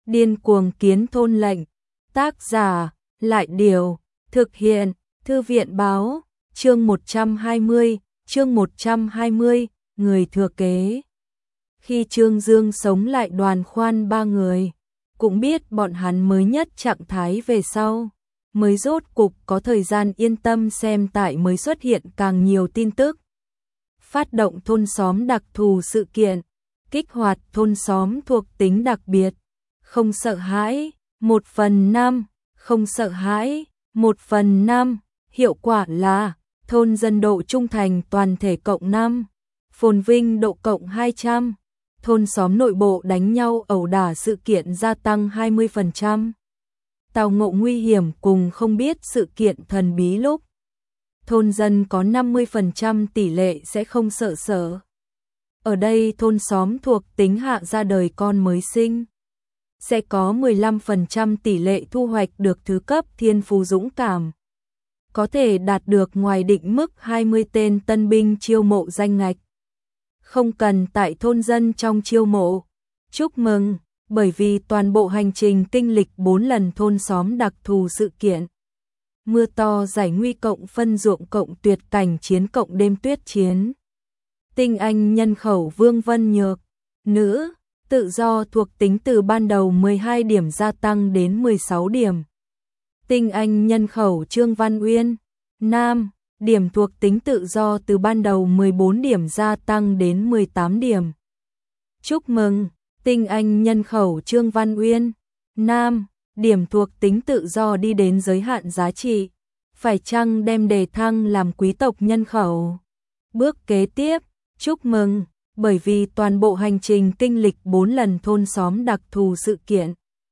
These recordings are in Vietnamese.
Điên cuồng kiến thôn lệnh. Tác giả, Lại Điều. Thực hiện, Thư viện Báo. Chương 120, người thừa kế. Khi Trương Dương sống lại đoàn khoan ba người, cũng biết bọn hắn mới nhất trạng thái về sau, mới rốt cục có thời gian yên tâm xem tại mới xuất hiện càng nhiều tin tức. Phát động thôn xóm đặc thù sự kiện, kích hoạt thôn xóm thuộc tính đặc biệt, không sợ hãi, 1/5, không sợ hãi, 1/5, hiệu quả là thôn dân độ trung thành toàn thể cộng 5, phồn vinh độ cộng 200, thôn xóm nội bộ đánh nhau ẩu đả sự kiện gia tăng 20%, tào ngộ nguy hiểm cùng không biết sự kiện thần bí lúc. Thôn dân có 50% tỷ lệ sẽ không sợ sở. Ở đây thôn xóm thuộc tính hạ ra đời con mới sinh, sẽ có 15% tỷ lệ thu hoạch được thứ cấp thiên phú dũng cảm. Có thể đạt được ngoài định mức 20 tên tân binh chiêu mộ danh ngạch. Không cần tại thôn dân trong chiêu mộ. Chúc mừng, bởi vì toàn bộ hành trình kinh lịch 4 lần thôn xóm đặc thù sự kiện. Mưa to giải nguy cộng phân ruộng cộng tuyệt cảnh chiến cộng đêm tuyết chiến. Tinh anh nhân khẩu Vương Vân Nhược, nữ, tự do thuộc tính từ ban đầu 12 điểm gia tăng đến 16 điểm. Tinh anh nhân khẩu Trương Văn Uyên, nam, điểm thuộc tính tự do từ ban đầu 14 điểm gia tăng đến 18 điểm. Chúc mừng, tinh anh nhân khẩu Trương Văn Uyên, nam, điểm thuộc tính tự do đi đến giới hạn giá trị, phải chăng đem đề thăng làm quý tộc nhân khẩu. Bước kế tiếp, chúc mừng, bởi vì toàn bộ hành trình kinh lịch 4 lần thôn xóm đặc thù sự kiện.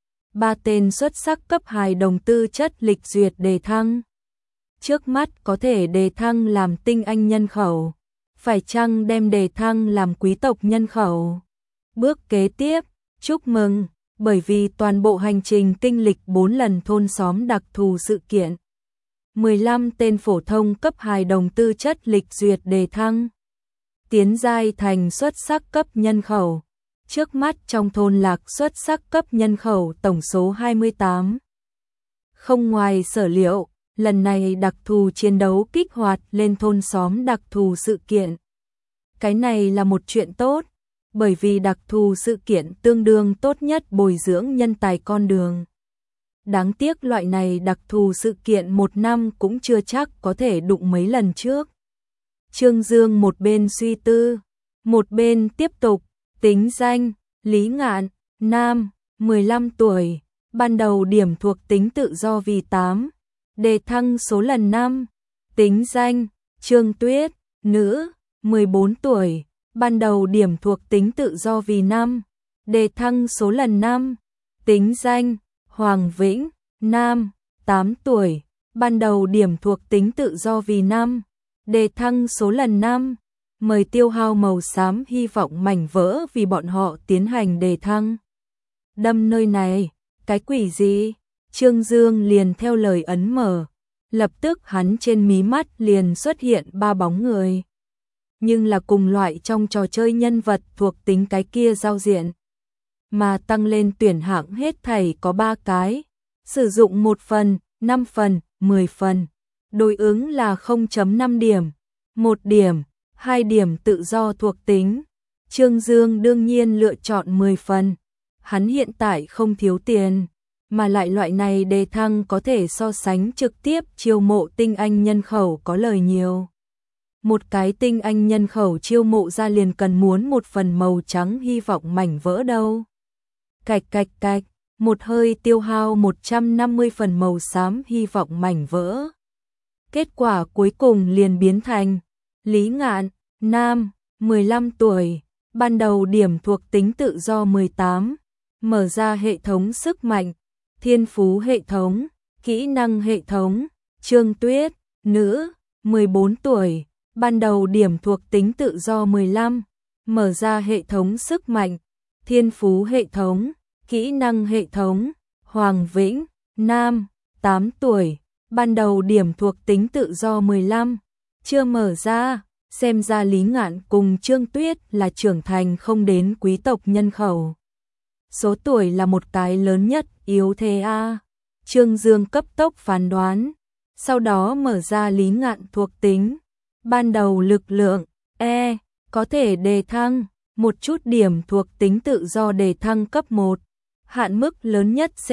3 tên xuất sắc cấp hài đồng tư chất lịch duyệt đề thăng. Trước mắt có thể đề thăng làm tinh anh nhân khẩu, phải chăng đem đề thăng làm quý tộc nhân khẩu. Bước kế tiếp, chúc mừng, bởi vì toàn bộ hành trình kinh lịch 4 lần thôn xóm đặc thù sự kiện. 15 tên phổ thông cấp hài đồng tư chất lịch duyệt đề thăng. Tiến giai thành xuất sắc cấp nhân khẩu. Trước mắt trong thôn lạc xuất sắc cấp nhân khẩu tổng số 28. Không ngoài sở liệu, lần này đặc thù chiến đấu kích hoạt lên thôn xóm đặc thù sự kiện. Cái này là một chuyện tốt, bởi vì đặc thù sự kiện tương đương tốt nhất bồi dưỡng nhân tài con đường. Đáng tiếc loại này đặc thù sự kiện 1 năm cũng chưa chắc có thể đụng mấy lần trước. Trương Dương một bên suy tư, một bên tiếp tục. Tính danh, Lý Ngạn, nam, 15 tuổi, ban đầu điểm thuộc tính tự do vì 8, đề thăng số lần 5. Tính danh, Trương Tuyết, nữ, 14 tuổi, ban đầu điểm thuộc tính tự do vì 5, đề thăng số lần 5. Tính danh, Hoàng Vĩnh, nam, 8 tuổi, ban đầu điểm thuộc tính tự do vì 5, đề thăng số lần 5. Mời tiêu hao màu xám hy vọng mảnh vỡ vì bọn họ tiến hành đề thăng. Đâm nơi này, cái quỷ gì? Trương Dương liền theo lời ấn mở. Lập tức hắn trên mí mắt liền xuất hiện 3 bóng người. Nhưng là cùng loại trong trò chơi nhân vật thuộc tính cái kia giao diện. Mà tăng lên tuyển hạng hết thảy có 3 cái. Sử dụng 1 phần, 5 phần, 10 phần. Đối ứng là 0.5 điểm, 1 điểm. 2 điểm tự do thuộc tính. Trương Dương đương nhiên lựa chọn 10 phần. Hắn hiện tại không thiếu tiền, mà lại loại này đề thăng có thể so sánh trực tiếp chiêu mộ tinh anh nhân khẩu có lời nhiều. Một cái tinh anh nhân khẩu chiêu mộ ra liền cần muốn 1 phần màu trắng hy vọng mảnh vỡ đâu. Cạch cạch cạch, một hơi tiêu hao 150 phần màu xám hy vọng mảnh vỡ. Kết quả cuối cùng liền biến thành Lý Ngạn, nam, 15 tuổi, ban đầu điểm thuộc tính tự do 18, mở ra hệ thống sức mạnh, thiên phú hệ thống, kỹ năng hệ thống. Trương Tuyết, nữ, 14 tuổi, ban đầu điểm thuộc tính tự do 15, mở ra hệ thống sức mạnh, thiên phú hệ thống, kỹ năng hệ thống. Hoàng Vĩnh, nam, 8 tuổi, ban đầu điểm thuộc tính tự do 15, chưa mở ra. Xem ra Lý Ngạn cùng Trương Tuyết là trưởng thành không đến quý tộc nhân khẩu. số tuổi là một cái lớn nhất, yếu thế a. Trương Dương cấp tốc phán đoán, sau đó mở ra Lý Ngạn thuộc tính. Ban đầu lực lượng, E, có thể đề thăng, một chút điểm thuộc tính tự do đề thăng cấp 1, hạn mức lớn nhất C+.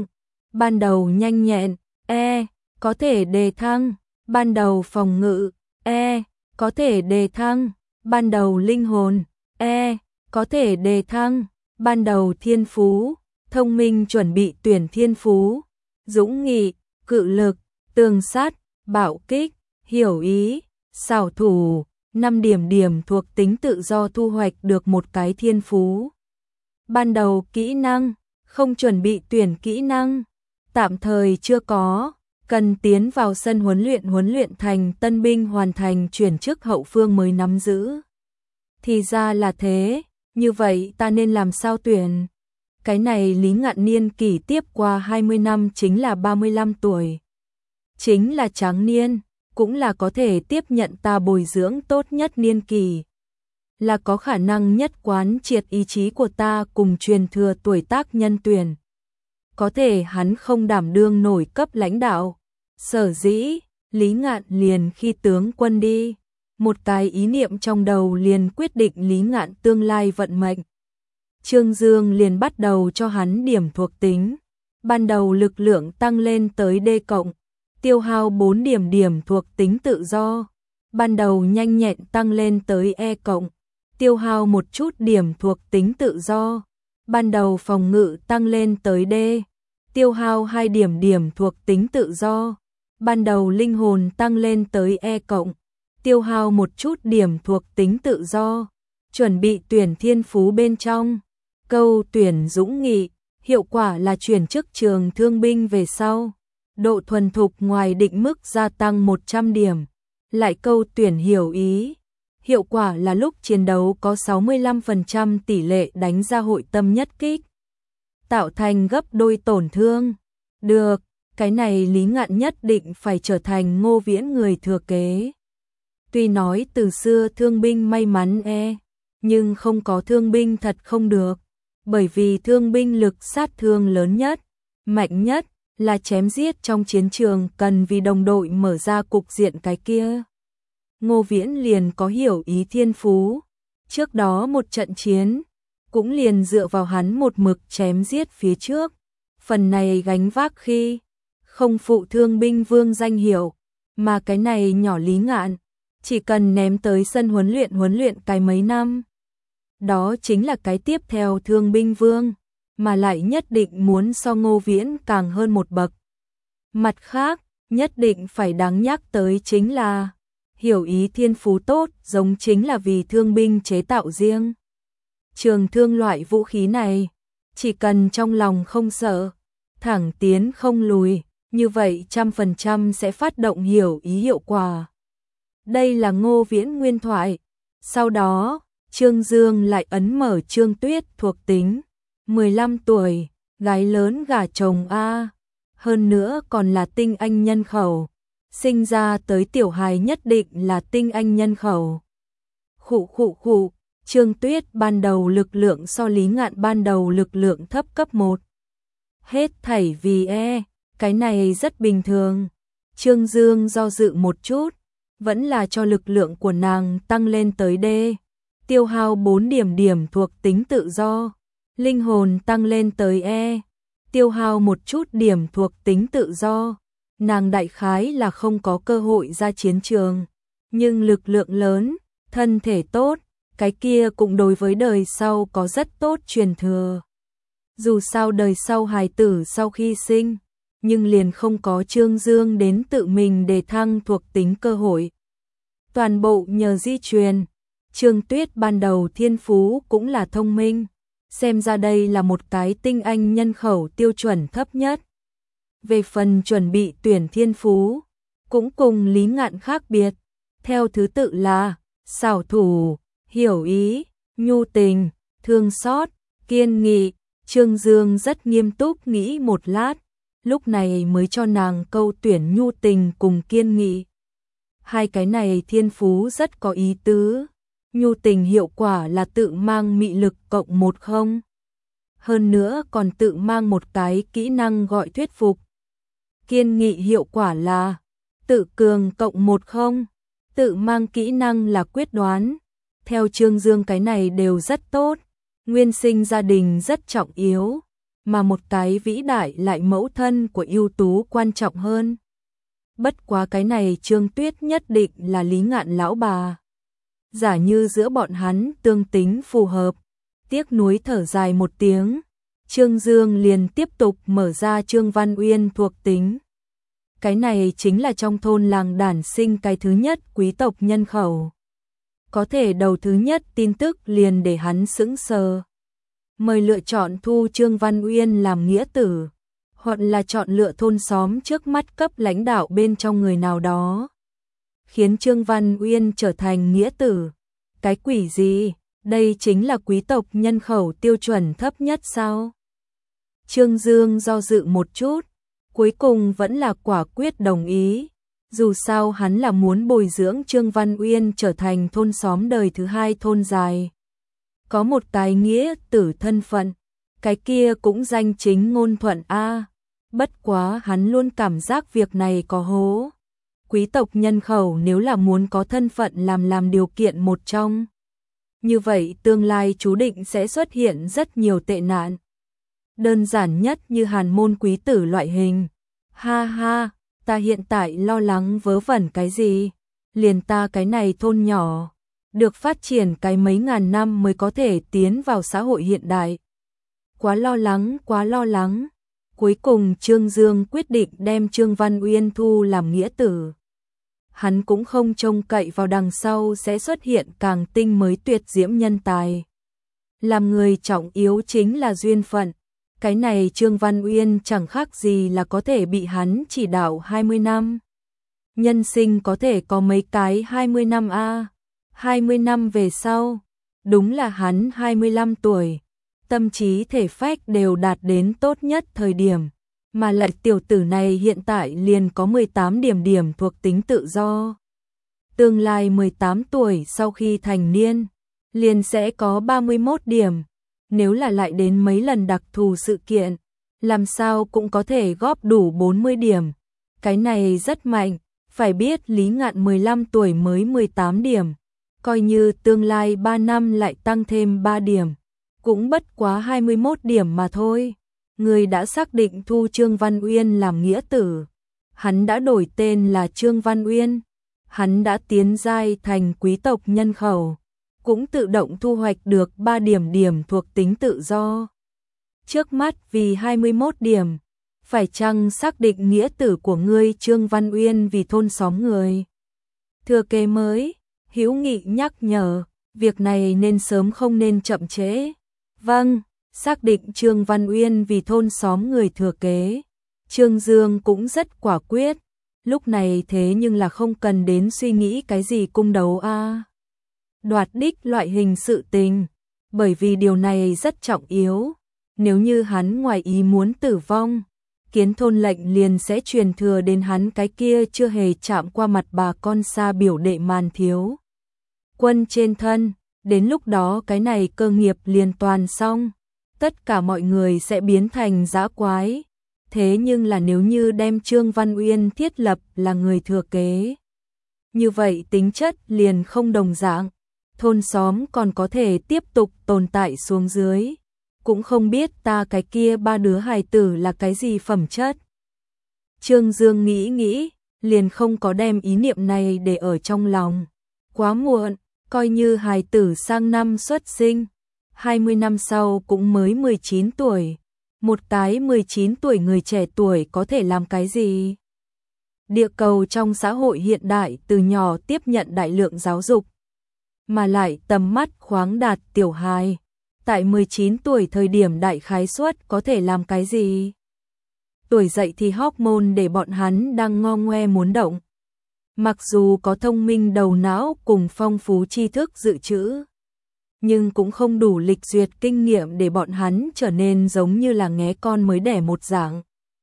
Ban đầu nhanh nhẹn, E, có thể đề thăng, ban đầu phòng ngự, E, có thể đề thăng, ban đầu linh hồn, E, có thể đề thăng, ban đầu thiên phú, thông minh chuẩn bị tuyển thiên phú, dũng nghị, cự lực, tường sát, bạo kích, hiểu ý, xảo thủ, 5 điểm thuộc tính tự do thu hoạch được một cái thiên phú. Ban đầu kỹ năng, không chuẩn bị tuyển kỹ năng, tạm thời chưa có, cần tiến vào sân huấn luyện thành tân binh hoàn thành chuyển chức hậu phương mới nắm giữ. Thì ra là thế, như vậy ta nên làm sao tuyển? Cái này Lý Ngạn niên kỷ tiếp qua 20 năm chính là 35 tuổi. Chính là tráng niên, cũng là có thể tiếp nhận ta bồi dưỡng tốt nhất niên kỳ. Là có khả năng nhất quán triệt ý chí của ta cùng truyền thừa tuổi tác nhân tuyển. Có thể hắn không đảm đương nổi cấp lãnh đạo. Sở dĩ, Lý Ngạn liền khi tướng quân đi. Một cái ý niệm trong đầu liền quyết định Lý Ngạn tương lai vận mệnh. Trương Dương liền bắt đầu cho hắn điểm thuộc tính. Ban đầu lực lượng tăng lên tới D+, tiêu hao 4 điểm thuộc tính tự do. Ban đầu nhanh nhẹn tăng lên tới E+, tiêu hao một chút điểm thuộc tính tự do. Ban đầu phòng ngự tăng lên tới D, tiêu hao 2 điểm thuộc tính tự do. Ban đầu linh hồn tăng lên tới E+, tiêu hao một chút điểm thuộc tính tự do. Chuẩn bị tuyển thiên phú bên trong. Câu tuyển dũng nghị, hiệu quả là chuyển chức trường thương binh về sau. Độ thuần thục ngoài định mức gia tăng 100 điểm. Lại câu tuyển hiểu ý, hiệu quả là lúc chiến đấu có 65% tỷ lệ đánh ra hội tâm nhất kích, tạo thành gấp đôi tổn thương. Được, cái này Lý Ngạn nhất định phải trở thành Ngô Viễn người thừa kế. Tuy nói từ xưa thương binh may mắn nhưng không có thương binh thật không được, bởi vì thương binh lực sát thương lớn nhất, mạnh nhất là chém giết trong chiến trường cần vì đồng đội mở ra cục diện cái kia. Ngô Viễn liền có hiểu ý thiên phú, trước đó một trận chiến, cũng liền dựa vào hắn một mực chém giết phía trước, phần này gánh vác khi không phụ thương binh vương danh hiệu, mà cái này nhỏ Lý Ngạn, chỉ cần ném tới sân huấn luyện cái mấy năm. Đó chính là cái tiếp theo thương binh vương, mà lại nhất định muốn so Ngô Viễn càng hơn một bậc. Mặt khác, nhất định phải đáng nhắc tới chính là hiểu ý thiên phú tốt giống chính là vì thương binh chế tạo riêng. Trường thương loại vũ khí này, chỉ cần trong lòng không sợ, thẳng tiến không lùi, như vậy 100% sẽ phát động hiểu ý hiệu quả. Đây là Ngô Viễn nguyên thoại. Sau đó, Trương Dương lại ấn mở Trương Tuyết thuộc tính. 15 tuổi, gái lớn gả chồng A. Hơn nữa còn là tinh anh nhân khẩu. Sinh ra tới tiểu hài nhất định là tinh anh nhân khẩu. Khụ. Trương Tuyết ban đầu lực lượng so Lý Ngạn ban đầu lực lượng thấp cấp 1. Hết thảy vì cái này rất bình thường. Trương Dương do dự một chút, vẫn là cho lực lượng của nàng tăng lên tới D, tiêu hao 4 điểm thuộc tính tự do. Linh hồn tăng lên tới E, tiêu hao một chút điểm thuộc tính tự do. Nàng đại khái là không có cơ hội ra chiến trường, nhưng lực lượng lớn, thân thể tốt, cái kia cũng đối với đời sau có rất tốt truyền thừa. Dù sao đời sau hài tử sau khi sinh, nhưng liền không có Trương Dương đến tự mình đề thăng thuộc tính cơ hội. Toàn bộ nhờ di truyền. Trương Tuyết ban đầu thiên phú cũng là thông minh, xem ra đây là một cái tinh anh nhân khẩu tiêu chuẩn thấp nhất. Về phần chuẩn bị tuyển thiên phú, cũng cùng Lý Ngạn khác biệt, theo thứ tự là xảo thủ, hiểu ý, nhu tình, thương xót, kiên nghị. Trương Dương rất nghiêm túc nghĩ một lát, lúc này mới cho nàng câu tuyển nhu tình cùng kiên nghị. Hai cái này thiên phú rất có ý tứ. Nhu tình hiệu quả là tự mang mị lực cộng 10. hơn nữa còn tự mang một cái kỹ năng gọi thuyết phục. Kiên nghị hiệu quả là tự cường cộng 10, tự mang kỹ năng là quyết đoán. Theo Trương Dương cái này đều rất tốt, nguyên sinh gia đình rất trọng yếu, mà một cái vĩ đại lại mẫu thân của ưu tú quan trọng hơn. Bất quá cái này Trương Tuyết nhất định là Lý Ngạn lão bà. Giả như giữa bọn hắn tương tính phù hợp, tiếc nuối thở dài một tiếng, Trương Dương liền tiếp tục mở ra Trương Văn Uyên thuộc tính. Cái này chính là trong thôn làng đản sinh cái thứ nhất quý tộc nhân khẩu. Có thể đầu thứ nhất tin tức liền để hắn sững sờ. Mời lựa chọn thu Trương Văn Uyên làm nghĩa tử, hoặc là chọn lựa thôn xóm trước mắt cấp lãnh đạo bên trong người nào đó. Khiến Trương Văn Uyên trở thành nghĩa tử. Cái quỷ gì, đây chính là quý tộc nhân khẩu tiêu chuẩn thấp nhất sao? Trương Dương do dự một chút, cuối cùng vẫn là quả quyết đồng ý. Dù sao hắn là muốn bồi dưỡng Trương Văn Uyên trở thành thôn xóm đời thứ hai thôn dài. Có một cái nghĩa tử thân phận, cái kia cũng danh chính ngôn thuận a. Bất quá hắn luôn cảm giác việc này có hố. Quý tộc nhân khẩu nếu là muốn có thân phận làm điều kiện một trong. Như vậy tương lai chú định sẽ xuất hiện rất nhiều tệ nạn. Đơn giản nhất như hàn môn quý tử loại hình. Ha ha, ta hiện tại lo lắng vớ vẩn cái gì? Liền ta cái này thôn nhỏ, được phát triển cái mấy ngàn năm mới có thể tiến vào xã hội hiện đại. Quá lo lắng, quá lo lắng. Cuối cùng Trương Dương quyết định đem Trương Văn Uyên thu làm nghĩa tử. Hắn cũng không trông cậy vào đằng sau sẽ xuất hiện càng tinh mới tuyệt diễm nhân tài. Làm người trọng yếu chính là duyên phận. Cái này Trương Văn Uyên chẳng khác gì là có thể bị hắn chỉ đạo 20 năm. Nhân sinh có thể có mấy cái 20 năm a. 20 năm về sau, đúng là hắn 25 tuổi, tâm trí thể phách đều đạt đến tốt nhất thời điểm, mà lại tiểu tử này hiện tại liền có 18 điểm thuộc tính tự do. Tương lai 18 tuổi sau khi thành niên, liền sẽ có 31 điểm. Nếu là lại đến mấy lần đặc thù sự kiện, làm sao cũng có thể góp đủ 40 điểm. Cái này rất mạnh, phải biết Lý Ngạn 15 tuổi mới 18 điểm. Coi như tương lai 3 năm lại tăng thêm 3 điểm, cũng bất quá 21 điểm mà thôi. Người đã xác định thu Trương Văn Uyên làm nghĩa tử. Hắn đã đổi tên là Trương Văn Uyên. Hắn đã tiến giai thành quý tộc nhân khẩu. Cũng tự động thu hoạch được 3 điểm thuộc tính tự do. Trước mắt vì 21 điểm, phải chăng xác định nghĩa tử của ngươi Trương Văn Uyên vì thôn xóm người? Thừa kế mới, Hữu Nghị nhắc nhở, việc này nên sớm không nên chậm trễ. Vâng, xác định Trương Văn Uyên vì thôn xóm người thừa kế. Trương Dương cũng rất quả quyết, lúc này thế nhưng là không cần đến suy nghĩ cái gì cung đấu a. Đoạt đích loại hình sự tình, bởi vì điều này rất trọng yếu. Nếu như hắn ngoài ý muốn tử vong, kiến thôn lệnh liền sẽ truyền thừa đến hắn cái kia chưa hề chạm qua mặt bà con xa biểu đệ Màn Thiếu Quân trên thân. Đến lúc đó cái này cơ nghiệp liền toàn xong, tất cả mọi người sẽ biến thành dã quái. Thế nhưng là nếu như đem Trương Văn Uyên thiết lập là người thừa kế, như vậy tính chất liền không đồng dạng. Thôn xóm còn có thể tiếp tục tồn tại xuống dưới. Cũng không biết ta cái kia 3 đứa hài tử là cái gì phẩm chất. Trương Dương nghĩ, liền không có đem ý niệm này để ở trong lòng. Quá muộn, coi như hài tử sang năm xuất sinh, 20 năm sau cũng mới 19 tuổi. Một cái 19 tuổi người trẻ tuổi có thể làm cái gì? Địa cầu trong xã hội hiện đại từ nhỏ tiếp nhận đại lượng giáo dục, mà lại tầm mắt khoáng đạt tiểu hài. Tại 19 tuổi thời điểm đại khái suất có thể làm cái gì? Tuổi dậy thì hormone để bọn hắn đang ngo ngoe muốn động. Mặc dù có thông minh đầu não cùng phong phú tri thức dự trữ, nhưng cũng không đủ lịch duyệt kinh nghiệm để bọn hắn trở nên giống như là nghé con mới đẻ một dạng.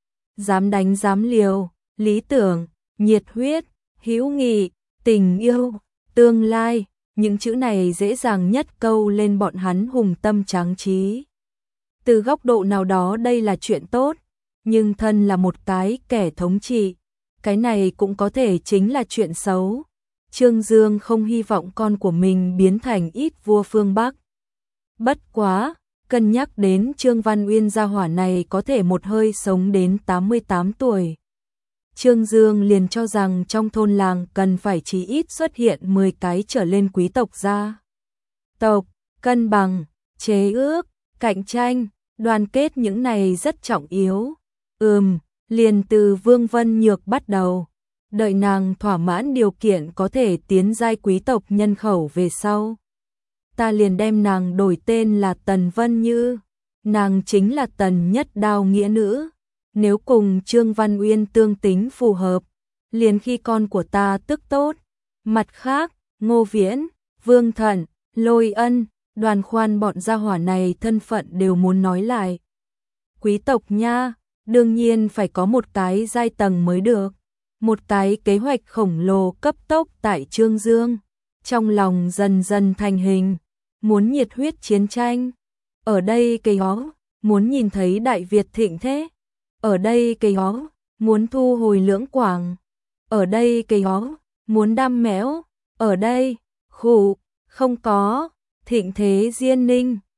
Dám đánh dám liều, lý tưởng, nhiệt huyết, hữu nghị, tình yêu, tương lai, những chữ này dễ dàng nhất câu lên bọn hắn hùng tâm tráng trí. Từ góc độ nào đó đây là chuyện tốt, nhưng thân là một cái kẻ thống trị, cái này cũng có thể chính là chuyện xấu. Trương Dương không hy vọng con của mình biến thành ít vua phương Bắc. Bất quá, cân nhắc đến Trương Văn Uyên gia hỏa này có thể một hơi sống đến 88 tuổi. Trương Dương liền cho rằng trong thôn làng cần phải chí ít xuất hiện 10 cái trở lên quý tộc gia tộc, cân bằng, chế ước, cạnh tranh, đoàn kết những này rất trọng yếu. Liền từ Vương Vân Nhược bắt đầu. Đợi nàng thỏa mãn điều kiện có thể tiến giai quý tộc nhân khẩu về sau. Ta liền đem nàng đổi tên là Tần Vân Như. Nàng chính là Tần Nhất Đao nghĩa nữ. Nếu cùng Trương Văn Uyên tương tính phù hợp, liền khi con của ta tức tốt. Mặt khác, Ngô Viễn, Vương Thận, Lôi Ân, Đoàn Khoan bọn gia hỏa này thân phận đều muốn nói lại. Quý tộc nha, đương nhiên phải có một cái giai tầng mới được. Một cái kế hoạch khổng lồ cấp tốc tại Trương Dương. Trong lòng dần dần thành hình, muốn nhiệt huyết chiến tranh. Ở đây cây ó, muốn nhìn thấy Đại Việt thịnh thế. Ở đây cây ó, muốn thu hồi Lưỡng Quảng. Ở đây cây ó, muốn đam mẽo. Ở đây, khủ, không có, thịnh thế Diên Ninh.